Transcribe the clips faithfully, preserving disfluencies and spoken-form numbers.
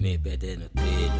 me perder no trilho.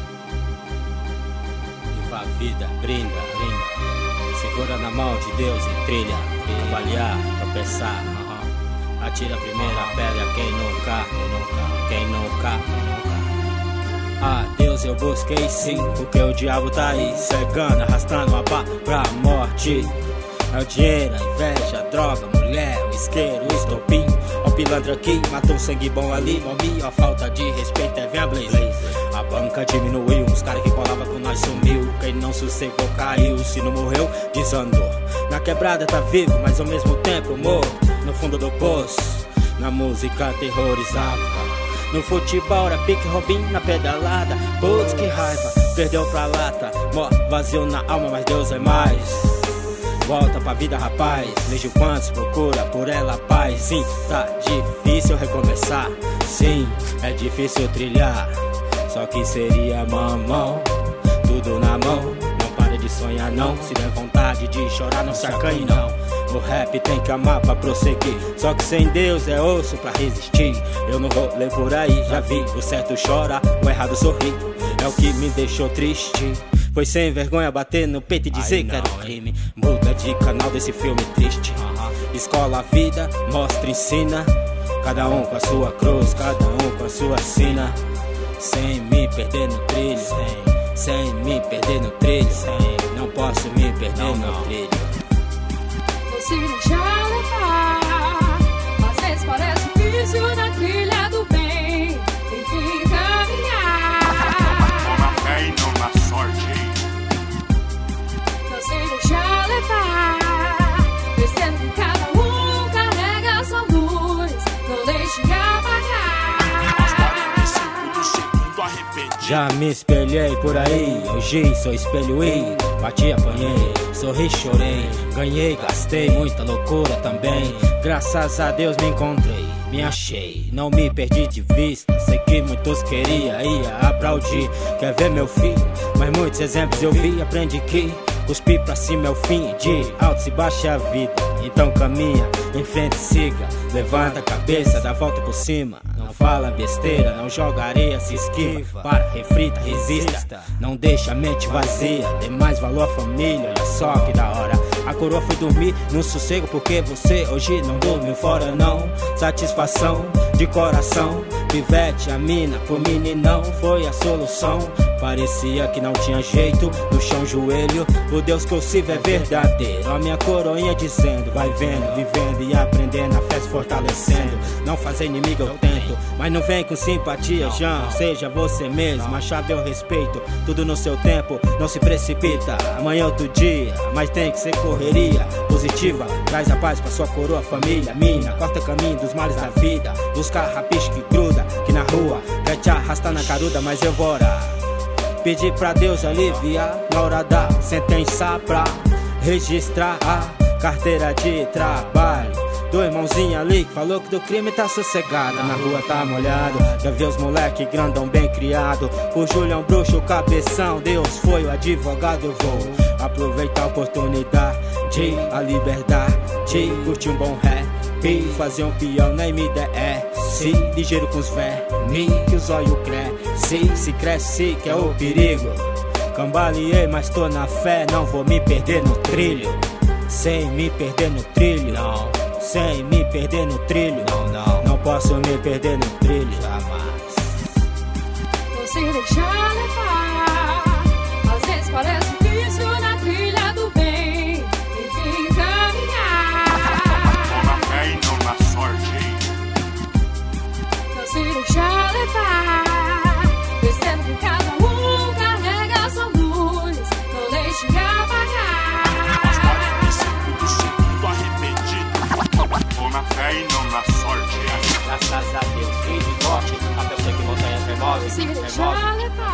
Viva a vida, brinda, brinda. Segura na mão de Deus e trilha. Avaliar, tropeçar. Uhum. Atira a primeira pedra, quem nunca, quem nunca, ah, Deus eu busquei sim, porque o diabo tá aí cegando, arrastando uma pá pra morte. É o dinheiro, a inveja, a droga, a mulher, o isqueiro, o estopim. Ó o pilantra aqui, matou um sangue bom ali, mommy. Ó a falta de respeito, é vem a blaze. A banca diminuiu, os caras que colavam com nós sumiu. Quem não sossegou caiu, se não morreu, desandou. Na quebrada tá vivo, mas ao mesmo tempo morto. No fundo do poço, na música aterrorizava. No futebol era pique Robin na pedalada. Putz, que raiva, perdeu pra lata. Mó vazio na alma, mas Deus é mais. Volta pra vida, rapaz. Vejo quantos procura por ela paz. Sim, tá difícil recomeçar. Sim, é difícil trilhar. Só que seria mamão, tudo na mão. Não pare de sonhar não. Se der vontade de chorar, não se acanhe não. O rap tem que amar pra prosseguir. Só que sem Deus é osso pra resistir. Eu não vou ler por aí, já vi. O certo chora, o errado sorri. É o que me deixou triste. Foi sem vergonha bater no peito e dizer que era um crime. Muda de canal desse filme triste. Escola a vida, mostra, ensina. Cada um com a sua cruz, cada um com a sua sina. Sem me perder no trilho, sem, sem me perder no trilho, sem, não posso me perder não, no não. trilho. Se deixar levar, às vezes parece difícil na trilha do bem. Tem que caminhar. Só na fé e não na sorte. Não se deixar levar, percebendo que cada um carrega sua luz. Não deixe apagar. Às quarenta e cinco do segundo arrependido. Já me espelhei por aí, hoje sou espelho e bati, apanhei, sorri, chorei, ganhei, gastei, muita loucura também. Graças a Deus me encontrei, me achei, não me perdi de vista. Sei que muitos queria, ia aplaudir, quer ver meu filho, mas muitos exemplos eu vi, aprendi que cuspir pra cima é o fim, de alto se baixa a vida. Então caminha, em frente siga, levanta a cabeça, dá a volta por cima. Não fala besteira, não joga areia, se esquiva. Para, reflita, resista, não deixa a mente vazia. Dê mais valor à família, olha só que da hora. A coroa foi dormir no sossego porque você hoje não dormiu fora não. Satisfação de coração, pivete, a mina, por meninão foi a solução. Parecia que não tinha jeito, no chão joelho, o Deus que eu sirvo é verdadeiro. A minha coroinha dizendo, vai vendo, vivendo e aprendendo, a fé se fortalecendo. Não fazer inimigo eu tento, mas não vem com simpatia, Jean, seja você mesmo, a chave eu respeito. Tudo no seu tempo, não se precipita, amanhã é outro dia, mas tem que ser correria positiva, traz a paz pra sua coroa, família, mina, corta caminho dos males da vida. Buscar rapiche que gruda, que na rua quer te arrastar na caruda, mas eu vou orar. Pedir pra Deus aliviar na hora da sentença pra registrar a carteira de trabalho do irmãozinho ali que falou que do crime tá sossegado. Na rua tá molhado, já vi os moleque grandão bem criado. O Julião bruxo, cabeção, Deus foi o advogado. Eu vou aproveitar a oportunidade de a liberdade, de curtir um bom rap, fazer um peão na M D E. Se ligeiro com os vermes, que os olhos crescem. Se cresce que é o perigo. Cambaleei, mas tô na fé, não vou me perder no trilho. Sem me perder no trilho, não. Sem me perder no trilho, não, não. Não posso me perder no trilho, jamais. Não se deixar levar, às vezes parece difícil na trilha do bem. Tem que caminhar. Só na fé e não na sorte. Se deixar levar, percebe que cada um carrega sua luz. Não deixe apagar. Às quarenta e cinco do segundo arrependido. Vou na fé e não na sorte. Graças a Deus, filho de morte, até eu sei que montanhas removem, Se removem. deixar levar.